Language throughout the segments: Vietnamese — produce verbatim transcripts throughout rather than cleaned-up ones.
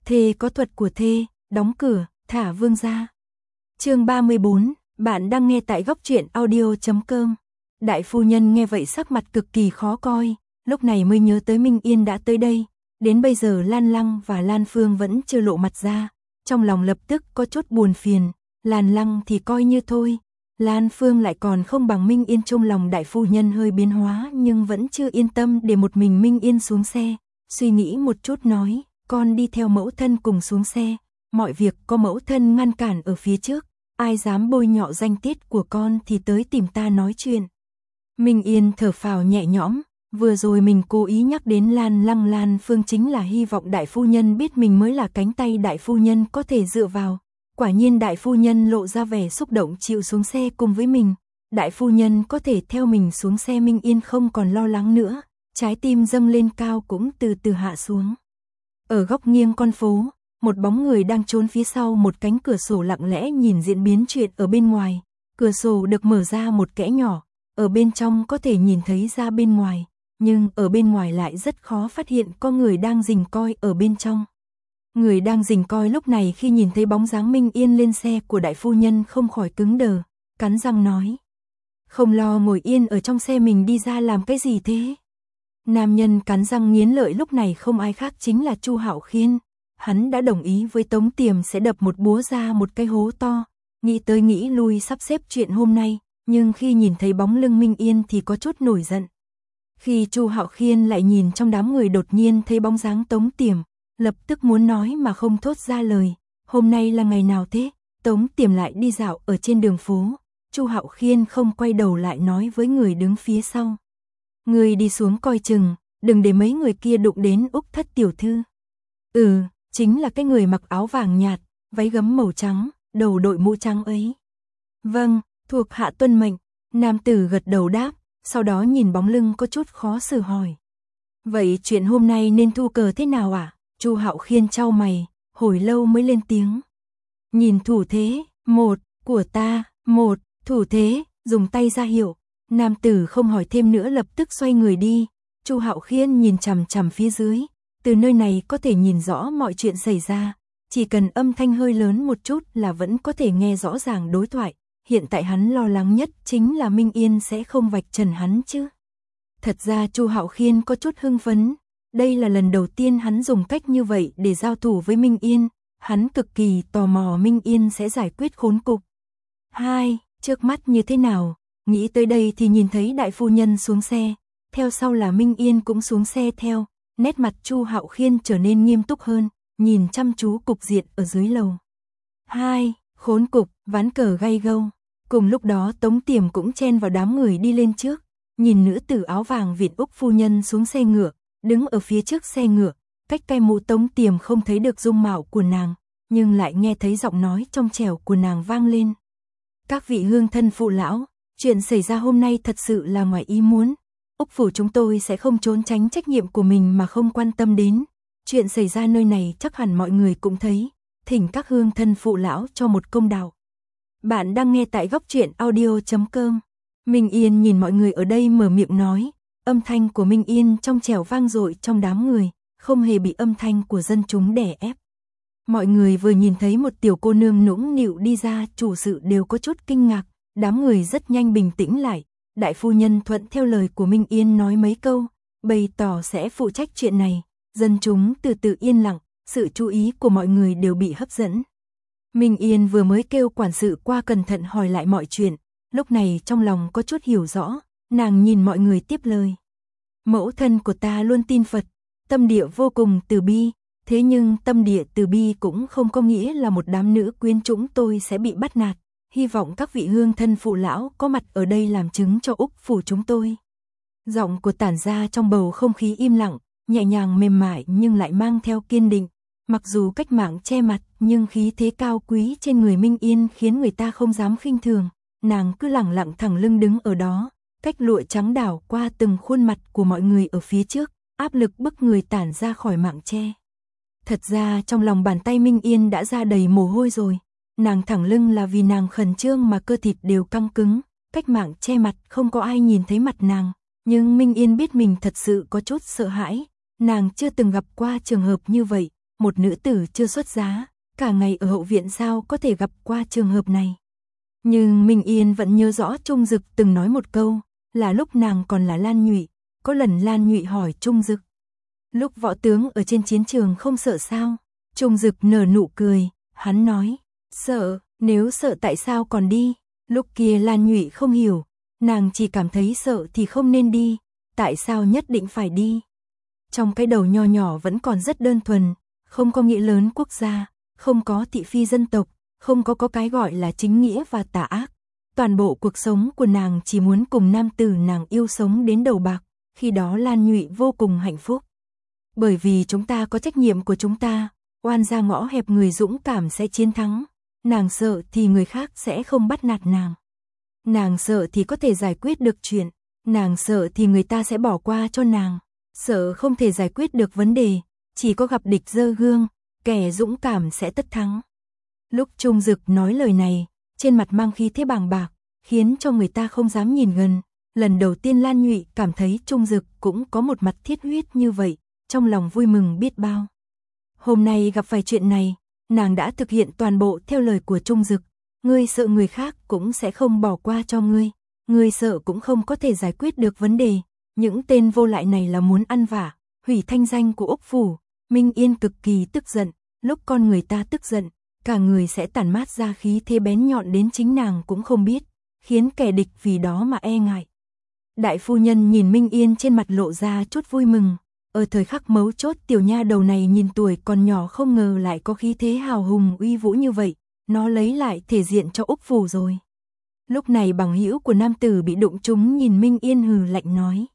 Thê có thuật của thê, đóng cửa, thả vương ra. Chương ba mươi bốn, bạn đang nghe tại góc truyện audio chấm com. Đại phu nhân nghe vậy sắc mặt cực kỳ khó coi, lúc này mới nhớ tới Minh Yên đã tới đây, đến bây giờ Lan Lăng và Lan Phương vẫn chưa lộ mặt ra, trong lòng lập tức có chút buồn phiền, Lan Lăng thì coi như thôi, Lan Phương lại còn không bằng Minh Yên. Trong lòng đại phu nhân hơi biến hóa nhưng vẫn chưa yên tâm để một mình Minh Yên xuống xe, suy nghĩ một chút nói, con đi theo mẫu thân cùng xuống xe, mọi việc có mẫu thân ngăn cản ở phía trước, ai dám bôi nhọ danh tiết của con thì tới tìm ta nói chuyện. Minh Yên thở phào nhẹ nhõm, vừa rồi mình cố ý nhắc đến Lan Lăng Lan Phương chính là hy vọng đại phu nhân biết mình mới là cánh tay đại phu nhân có thể dựa vào. Quả nhiên đại phu nhân lộ ra vẻ xúc động chịu xuống xe cùng với mình, đại phu nhân có thể theo mình xuống xe. Minh Yên không còn lo lắng nữa, trái tim dâng lên cao cũng từ từ hạ xuống. Ở góc nghiêng con phố, một bóng người đang trốn phía sau một cánh cửa sổ lặng lẽ nhìn diễn biến chuyện ở bên ngoài, cửa sổ được mở ra một kẽ nhỏ, ở bên trong có thể nhìn thấy ra bên ngoài, nhưng ở bên ngoài lại rất khó phát hiện có người đang rình coi ở bên trong. Người đang rình coi lúc này khi nhìn thấy bóng dáng Minh Yên lên xe của đại phu nhân không khỏi cứng đờ, cắn răng nói. Không lo ngồi yên ở trong xe mình đi ra làm cái gì thế? Nam nhân cắn răng nghiến lợi lúc này không ai khác chính là Chu Hạo Khiên. Hắn đã đồng ý với Tống Tiềm sẽ đập một búa ra một cái hố to, nghĩ tới nghĩ lui sắp xếp chuyện hôm nay, nhưng khi nhìn thấy bóng lưng Minh Yên thì có chút nổi giận. Khi Chu Hạo Khiên lại nhìn trong đám người đột nhiên thấy bóng dáng Tống Tiềm, lập tức muốn nói mà không thốt ra lời, hôm nay là ngày nào thế? Tống Tiềm lại đi dạo ở trên đường phố, Chu Hạo Khiên không quay đầu lại nói với người đứng phía sau. Người đi xuống coi chừng, đừng để mấy người kia đụng đến Úc Thất tiểu thư. Ừ, chính là cái người mặc áo vàng nhạt, váy gấm màu trắng, đầu đội mũ trắng ấy. Vâng, thuộc hạ tuân mệnh, nam tử gật đầu đáp, sau đó nhìn bóng lưng có chút khó xử hỏi. Vậy chuyện hôm nay nên thu cờ thế nào ạ? À? Chu Hạo Khiên chau mày, hồi lâu mới lên tiếng. Nhìn thủ thế, một, của ta, một, thủ thế, dùng tay ra hiệu. Nam tử không hỏi thêm nữa lập tức xoay người đi. Chu Hạo Khiên nhìn chằm chằm phía dưới, từ nơi này có thể nhìn rõ mọi chuyện xảy ra, chỉ cần âm thanh hơi lớn một chút là vẫn có thể nghe rõ ràng đối thoại. Hiện tại hắn lo lắng nhất chính là Minh Yên sẽ không vạch trần hắn chứ. Thật ra Chu Hạo Khiên có chút hưng phấn, đây là lần đầu tiên hắn dùng cách như vậy để giao thủ với Minh Yên, hắn cực kỳ tò mò Minh Yên sẽ giải quyết khốn cục. Hai, trước mắt như thế nào? Nghĩ tới đây thì nhìn thấy đại phu nhân xuống xe, theo sau là Minh Yên cũng xuống xe theo, nét mặt Chu Hạo Khiên trở nên nghiêm túc hơn, nhìn chăm chú cục diện ở dưới lầu. Hai, khốn cục, ván cờ gay gâu. Cùng lúc đó Tống Tiềm cũng chen vào đám người đi lên trước, nhìn nữ tử áo vàng Việt Úc phu nhân xuống xe ngựa, đứng ở phía trước xe ngựa, cách cái mũ Tống Tiềm không thấy được dung mạo của nàng, nhưng lại nghe thấy giọng nói trong trẻo của nàng vang lên. Các vị hương thân phụ lão, chuyện xảy ra hôm nay thật sự là ngoài ý muốn. Úc phủ chúng tôi sẽ không trốn tránh trách nhiệm của mình mà không quan tâm đến. Chuyện xảy ra nơi này chắc hẳn mọi người cũng thấy. Thỉnh các hương thân phụ lão cho một công đạo. Bạn đang nghe tại góc truyện audio chấm com. Minh Yên nhìn mọi người ở đây mở miệng nói. Âm thanh của Minh Yên trong trẻo vang dội trong đám người, không hề bị âm thanh của dân chúng đè ép. Mọi người vừa nhìn thấy một tiểu cô nương nũng nịu đi ra, chủ sự đều có chút kinh ngạc, đám người rất nhanh bình tĩnh lại. Đại phu nhân thuận theo lời của Minh Yên nói mấy câu, bày tỏ sẽ phụ trách chuyện này, dân chúng từ từ yên lặng, sự chú ý của mọi người đều bị hấp dẫn. Minh Yên vừa mới kêu quản sự qua cẩn thận hỏi lại mọi chuyện, lúc này trong lòng có chút hiểu rõ, nàng nhìn mọi người tiếp lời. Mẫu thân của ta luôn tin Phật, tâm địa vô cùng từ bi, thế nhưng tâm địa từ bi cũng không có nghĩa là một đám nữ quyến chúng tôi sẽ bị bắt nạt. Hy vọng các vị hương thân phụ lão có mặt ở đây làm chứng cho Úc phủ chúng tôi. Giọng của tản ra trong bầu không khí im lặng, nhẹ nhàng mềm mại nhưng lại mang theo kiên định. Mặc dù cách mạng che mặt nhưng khí thế cao quý trên người Minh Yên khiến người ta không dám khinh thường. Nàng cứ lẳng lặng thẳng lưng đứng ở đó, cách lụa trắng đảo qua từng khuôn mặt của mọi người ở phía trước, áp lực bức người tản ra khỏi mạng che. Thật ra trong lòng bàn tay Minh Yên đã ra đầy mồ hôi rồi. Nàng thẳng lưng là vì nàng khẩn trương mà cơ thịt đều căng cứng, cách mạng che mặt không có ai nhìn thấy mặt nàng, nhưng Minh Yên biết mình thật sự có chút sợ hãi, nàng chưa từng gặp qua trường hợp như vậy, một nữ tử chưa xuất giá, cả ngày ở hậu viện sao có thể gặp qua trường hợp này. Nhưng Minh Yên vẫn nhớ rõ Trung Dực từng nói một câu, là lúc nàng còn là Lan Nhụy, có lần Lan Nhụy hỏi Trung Dực. Lúc võ tướng ở trên chiến trường không sợ sao? Trung Dực nở nụ cười, hắn nói, sợ, nếu sợ tại sao còn đi? Lúc kia Lan Nhụy không hiểu, nàng chỉ cảm thấy sợ thì không nên đi, tại sao nhất định phải đi? Trong cái đầu nho nhỏ vẫn còn rất đơn thuần, không có nghĩa lớn quốc gia, không có thị phi dân tộc, không có có cái gọi là chính nghĩa và tà ác. Toàn bộ cuộc sống của nàng chỉ muốn cùng nam tử nàng yêu sống đến đầu bạc, khi đó Lan Nhụy vô cùng hạnh phúc. Bởi vì chúng ta có trách nhiệm của chúng ta, oan ra ngõ hẹp người dũng cảm sẽ chiến thắng, nàng sợ thì người khác sẽ không bắt nạt nàng. Nàng sợ thì có thể giải quyết được chuyện, nàng sợ thì người ta sẽ bỏ qua cho nàng, sợ không thể giải quyết được vấn đề, chỉ có gặp địch giơ gương, kẻ dũng cảm sẽ tất thắng. Lúc Trung Dực nói lời này, trên mặt mang khí thế bàng bạc, khiến cho người ta không dám nhìn gần. Lần đầu tiên Lan Nhụy cảm thấy Trung Dực cũng có một mặt thiết huyết như vậy, trong lòng vui mừng biết bao. Hôm nay gặp phải chuyện này, nàng đã thực hiện toàn bộ theo lời của Trung Dực. Ngươi sợ người khác cũng sẽ không bỏ qua cho ngươi, ngươi sợ cũng không có thể giải quyết được vấn đề. Những tên vô lại này là muốn ăn vả, hủy thanh danh của Úc Phủ. Minh Yên cực kỳ tức giận, lúc con người ta tức giận, cả người sẽ tản mát ra khí thế bén nhọn đến chính nàng cũng không biết, khiến kẻ địch vì đó mà e ngại. Đại phu nhân nhìn Minh Yên trên mặt lộ ra chút vui mừng, ở thời khắc mấu chốt tiểu nha đầu này nhìn tuổi còn nhỏ không ngờ lại có khí thế hào hùng uy vũ như vậy, nó lấy lại thể diện cho Úc Phủ rồi. Lúc này bằng hữu của nam tử bị đụng trúng nhìn Minh Yên hừ lạnh nói.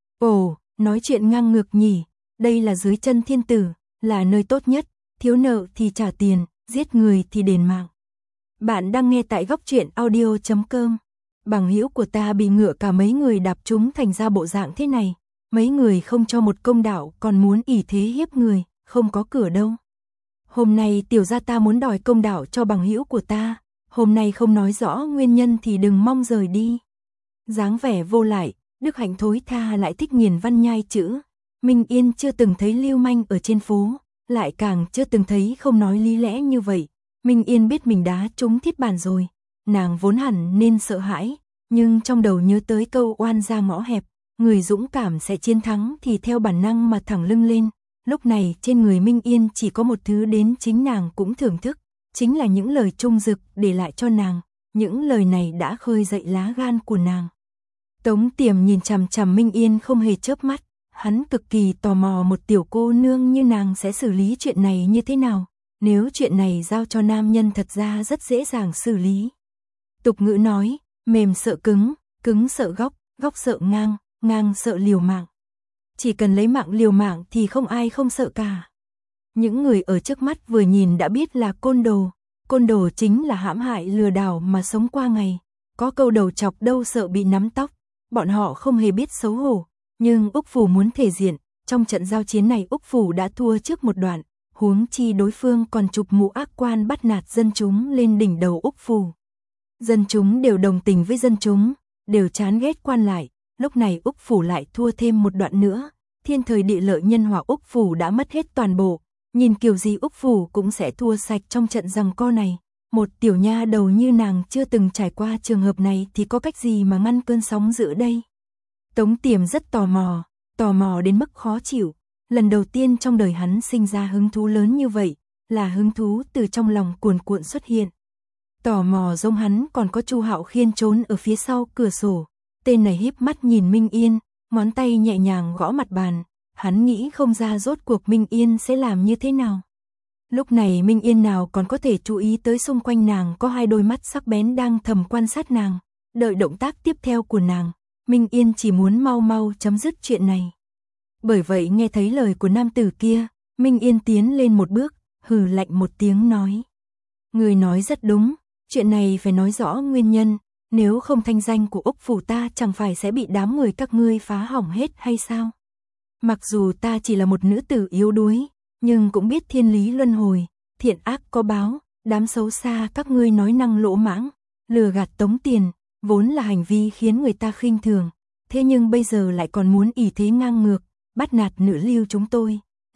Ồ, nói chuyện ngang ngược nhỉ, đây là dưới chân thiên tử, là nơi tốt nhất, thiếu nợ thì trả tiền, giết người thì đền mạng. Bạn đang nghe tại góc truyện audio chấm com. Bằng hữu của ta bị ngựa cả mấy người đạp trúng thành ra bộ dạng thế này, mấy người không cho một công đạo còn muốn ỷ thế hiếp người, không có cửa đâu. Hôm nay tiểu gia ta muốn đòi công đạo cho bằng hữu của ta, hôm nay không nói rõ nguyên nhân thì đừng mong rời đi. Dáng vẻ vô lại, đức hạnh thối tha lại thích nghiền văn nhai chữ. Minh Yên chưa từng thấy lưu manh ở trên phố, lại càng chưa từng thấy không nói lý lẽ như vậy. Minh Yên biết mình đá trúng thiết bàn rồi, nàng vốn hẳn nên sợ hãi, nhưng trong đầu nhớ tới câu oan ra ngõ hẹp, người dũng cảm sẽ chiến thắng thì theo bản năng mà thẳng lưng lên. Lúc này trên người Minh Yên chỉ có một thứ đến chính nàng cũng thưởng thức, chính là những lời Trung Dực để lại cho nàng, những lời này đã khơi dậy lá gan của nàng. Tống Tiềm nhìn chằm chằm Minh Yên không hề chớp mắt, hắn cực kỳ tò mò một tiểu cô nương như nàng sẽ xử lý chuyện này như thế nào, nếu chuyện này giao cho nam nhân thật ra rất dễ dàng xử lý. Tục ngữ nói, mềm sợ cứng, cứng sợ góc, góc sợ ngang, ngang sợ liều mạng. Chỉ cần lấy mạng liều mạng thì không ai không sợ cả. Những người ở trước mắt vừa nhìn đã biết là côn đồ, côn đồ chính là hãm hại lừa đảo mà sống qua ngày, có câu đầu chọc đâu sợ bị nắm tóc, bọn họ không hề biết xấu hổ, nhưng Úc Phủ muốn thể diện, trong trận giao chiến này Úc Phủ đã thua trước một đoạn, huống chi đối phương còn chụp mũ ác quan bắt nạt dân chúng lên đỉnh đầu Úc Phủ. Dân chúng đều đồng tình với dân chúng, đều chán ghét quan lại, lúc này Úc Phủ lại thua thêm một đoạn nữa, thiên thời địa lợi nhân hòa Úc Phủ đã mất hết toàn bộ, nhìn kiểu gì Úc Phủ cũng sẽ thua sạch trong trận giằng co này. Một tiểu nha đầu như nàng chưa từng trải qua trường hợp này thì có cách gì mà ngăn cơn sóng dữ đây? Tống Tiềm rất tò mò, tò mò đến mức khó chịu, lần đầu tiên trong đời hắn sinh ra hứng thú lớn như vậy, là hứng thú từ trong lòng cuồn cuộn xuất hiện. Tò mò giống hắn còn có Chu Hạo Khiên trốn ở phía sau cửa sổ, tên này híp mắt nhìn Minh Yên, ngón tay nhẹ nhàng gõ mặt bàn, hắn nghĩ không ra rốt cuộc Minh Yên sẽ làm như thế nào. Lúc này Minh Yên nào còn có thể chú ý tới xung quanh nàng có hai đôi mắt sắc bén đang thầm quan sát nàng, đợi động tác tiếp theo của nàng, Minh Yên chỉ muốn mau mau chấm dứt chuyện này. Bởi vậy nghe thấy lời của nam tử kia, Minh Yên tiến lên một bước, hừ lạnh một tiếng nói. Người nói rất đúng, chuyện này phải nói rõ nguyên nhân, nếu không thanh danh của Úc Phủ ta chẳng phải sẽ bị đám người các ngươi phá hỏng hết hay sao? Mặc dù ta chỉ là một nữ tử yếu đuối, nhưng cũng biết thiên lý luân hồi, thiện ác có báo, đám xấu xa các ngươi nói năng lỗ mãng, lừa gạt tống tiền, vốn là hành vi khiến người ta khinh thường, thế nhưng bây giờ lại còn muốn ỷ thế ngang ngược, bắt nạt nữ lưu chúng tôi,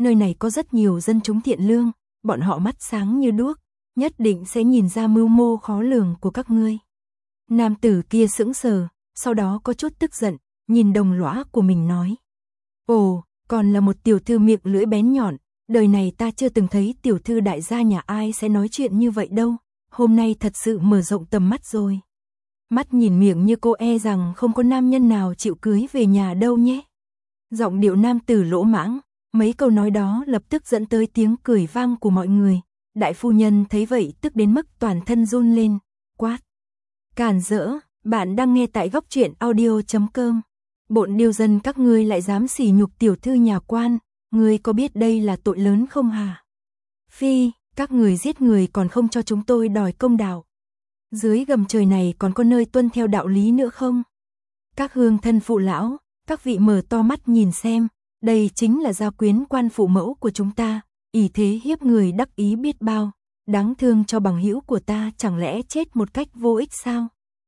nơi này có rất nhiều dân chúng thiện lương, bọn họ mắt sáng như đuốc, nhất định sẽ nhìn ra mưu mô khó lường của các ngươi. Nam tử kia sững sờ, sau đó có chút tức giận, nhìn đồng lõa của mình nói. Ồ, còn là một tiểu thư miệng lưỡi bén nhọn, đời này ta chưa từng thấy tiểu thư đại gia nhà ai sẽ nói chuyện như vậy đâu, hôm nay thật sự mở rộng tầm mắt rồi. Mắt nhìn miệng như cô e rằng không có nam nhân nào chịu cưới về nhà đâu nhé. Giọng điệu nam tử lỗ mãng, mấy câu nói đó lập tức dẫn tới tiếng cười vang của mọi người. Đại phu nhân thấy vậy tức đến mức toàn thân run lên, quát. Càn rỡ, bạn đang nghe tại góc truyện audio chấm com. Bộn điêu dân các ngươi lại dám sỉ nhục tiểu thư nhà quan, ngươi có biết đây là tội lớn không hả? Phi, các người giết người còn không cho chúng tôi đòi công đạo. Dưới gầm trời này còn có nơi tuân theo đạo lý nữa không? Các hương thân phụ lão, các vị mở to mắt nhìn xem, đây chính là gia quyến quan phụ mẫu của chúng ta, ỷ thế hiếp người đắc ý biết bao, đáng thương cho bằng hữu của ta chẳng lẽ chết một cách vô ích sao?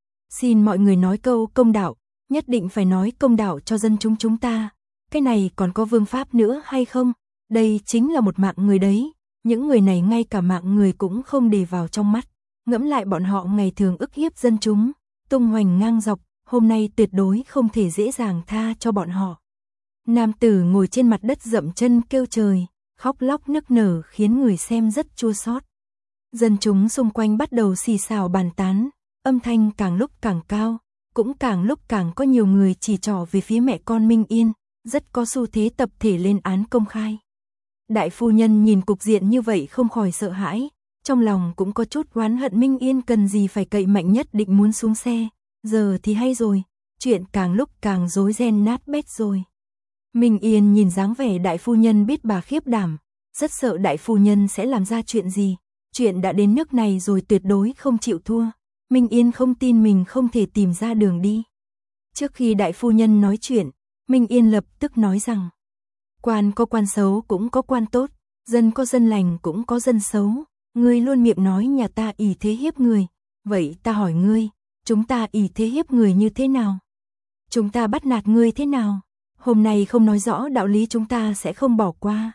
Xin mọi người nói câu công đạo, nhất định phải nói công đạo cho dân chúng chúng ta, cái này còn có vương pháp nữa hay không? Đây chính là một mạng người đấy, những người này ngay cả mạng người cũng không để vào trong mắt, ngẫm lại bọn họ ngày thường ức hiếp dân chúng, tung hoành ngang dọc, hôm nay tuyệt đối không thể dễ dàng tha cho bọn họ. Nam tử ngồi trên mặt đất dậm chân kêu trời, khóc lóc nức nở khiến người xem rất chua xót. Dân chúng xung quanh bắt đầu xì xào bàn tán, âm thanh càng lúc càng cao, cũng càng lúc càng có nhiều người chỉ trỏ về phía mẹ con Minh Yên, rất có xu thế tập thể lên án công khai. Đại phu nhân nhìn cục diện như vậy không khỏi sợ hãi, trong lòng cũng có chút oán hận Minh Yên cần gì phải cậy mạnh nhất định muốn xuống xe, giờ thì hay rồi, chuyện càng lúc càng rối ren nát bét rồi. Minh Yên nhìn dáng vẻ đại phu nhân biết bà khiếp đảm, rất sợ đại phu nhân sẽ làm ra chuyện gì, chuyện đã đến nước này rồi tuyệt đối không chịu thua. Minh Yên không tin mình không thể tìm ra đường đi. Trước khi đại phu nhân nói chuyện, Minh Yên lập tức nói rằng, quan có quan xấu cũng có quan tốt, dân có dân lành cũng có dân xấu, ngươi luôn miệng nói nhà ta ỷ thế hiếp người, vậy ta hỏi ngươi, chúng ta ỷ thế hiếp người như thế nào? Chúng ta bắt nạt ngươi thế nào? Hôm nay không nói rõ đạo lý chúng ta sẽ không bỏ qua.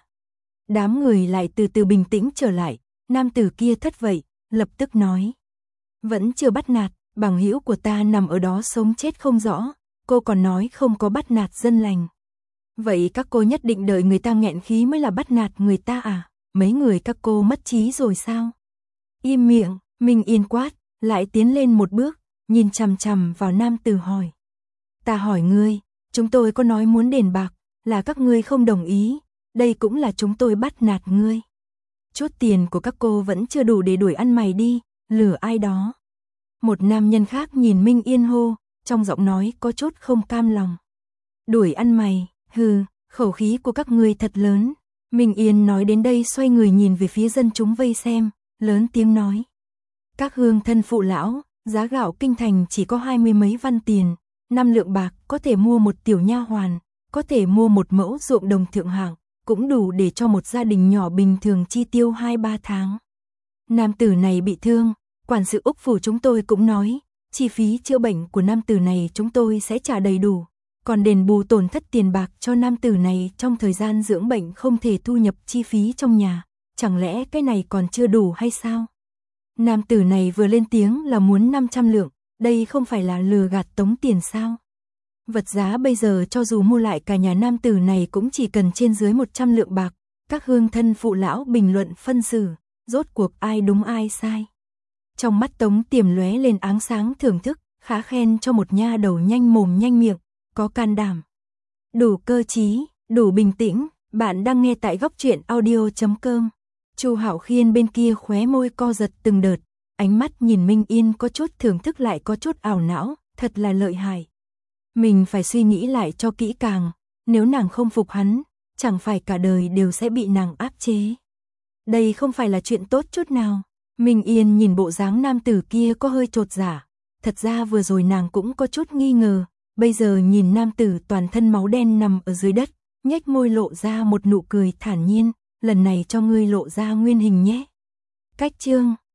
Đám người lại từ từ bình tĩnh trở lại, nam tử kia thất vậy, lập tức nói. Vẫn chưa bắt nạt, bằng hữu của ta nằm ở đó sống chết không rõ, cô còn nói không có bắt nạt dân lành. Vậy các cô nhất định đợi người ta nghẹn khí mới là bắt nạt người ta à? Mấy người các cô mất trí rồi sao? Im miệng, Minh Yên quát, lại tiến lên một bước, nhìn chằm chằm vào nam tử hỏi. Ta hỏi ngươi, chúng tôi có nói muốn đền bạc, là các ngươi không đồng ý, đây cũng là chúng tôi bắt nạt ngươi. Chút tiền của các cô vẫn chưa đủ để đuổi ăn mày đi, lừa ai đó. Một nam nhân khác nhìn Minh Yên hô, trong giọng nói có chút không cam lòng. Đuổi ăn mày, hừ, khẩu khí của các ngươi thật lớn. Minh Yên nói đến đây xoay người nhìn về phía dân chúng vây xem, lớn tiếng nói. Các hương thân phụ lão, giá gạo kinh thành chỉ có hai mươi mấy văn tiền, năm lượng bạc có thể mua một tiểu nha hoàn, có thể mua một mẫu ruộng đồng thượng hạng, cũng đủ để cho một gia đình nhỏ bình thường chi tiêu hai ba tháng. Nam tử này bị thương, quản sự Úc phủ chúng tôi cũng nói, chi phí chữa bệnh của nam tử này chúng tôi sẽ trả đầy đủ, còn đền bù tổn thất tiền bạc cho nam tử này trong thời gian dưỡng bệnh không thể thu nhập chi phí trong nhà, chẳng lẽ cái này còn chưa đủ hay sao? Nam tử này vừa lên tiếng là muốn năm trăm lượng, đây không phải là lừa gạt tống tiền sao? Vật giá bây giờ cho dù mua lại cả nhà nam tử này cũng chỉ cần trên dưới một trăm lượng bạc, các hương thân phụ lão bình luận phân xử, rốt cuộc ai đúng ai sai. Trong mắt Tống Tiềm lóe lên áng sáng thưởng thức, khá khen cho một nha đầu nhanh mồm nhanh miệng, có can đảm, đủ cơ trí, đủ bình tĩnh. Bạn đang nghe tại góc truyện audio chấm com. Chu Hạo Khiên bên kia khóe môi co giật từng đợt, ánh mắt nhìn Minh Yên có chút thưởng thức lại có chút ảo não, thật là lợi hại. Mình phải suy nghĩ lại cho kỹ càng, nếu nàng không phục hắn, chẳng phải cả đời đều sẽ bị nàng áp chế. Đây không phải là chuyện tốt chút nào. Minh Yên nhìn bộ dáng nam tử kia có hơi chột dạ, thật ra vừa rồi nàng cũng có chút nghi ngờ, bây giờ nhìn nam tử toàn thân máu đen nằm ở dưới đất, nhếch môi lộ ra một nụ cười thản nhiên, lần này cho ngươi lộ ra nguyên hình nhé. Cách chương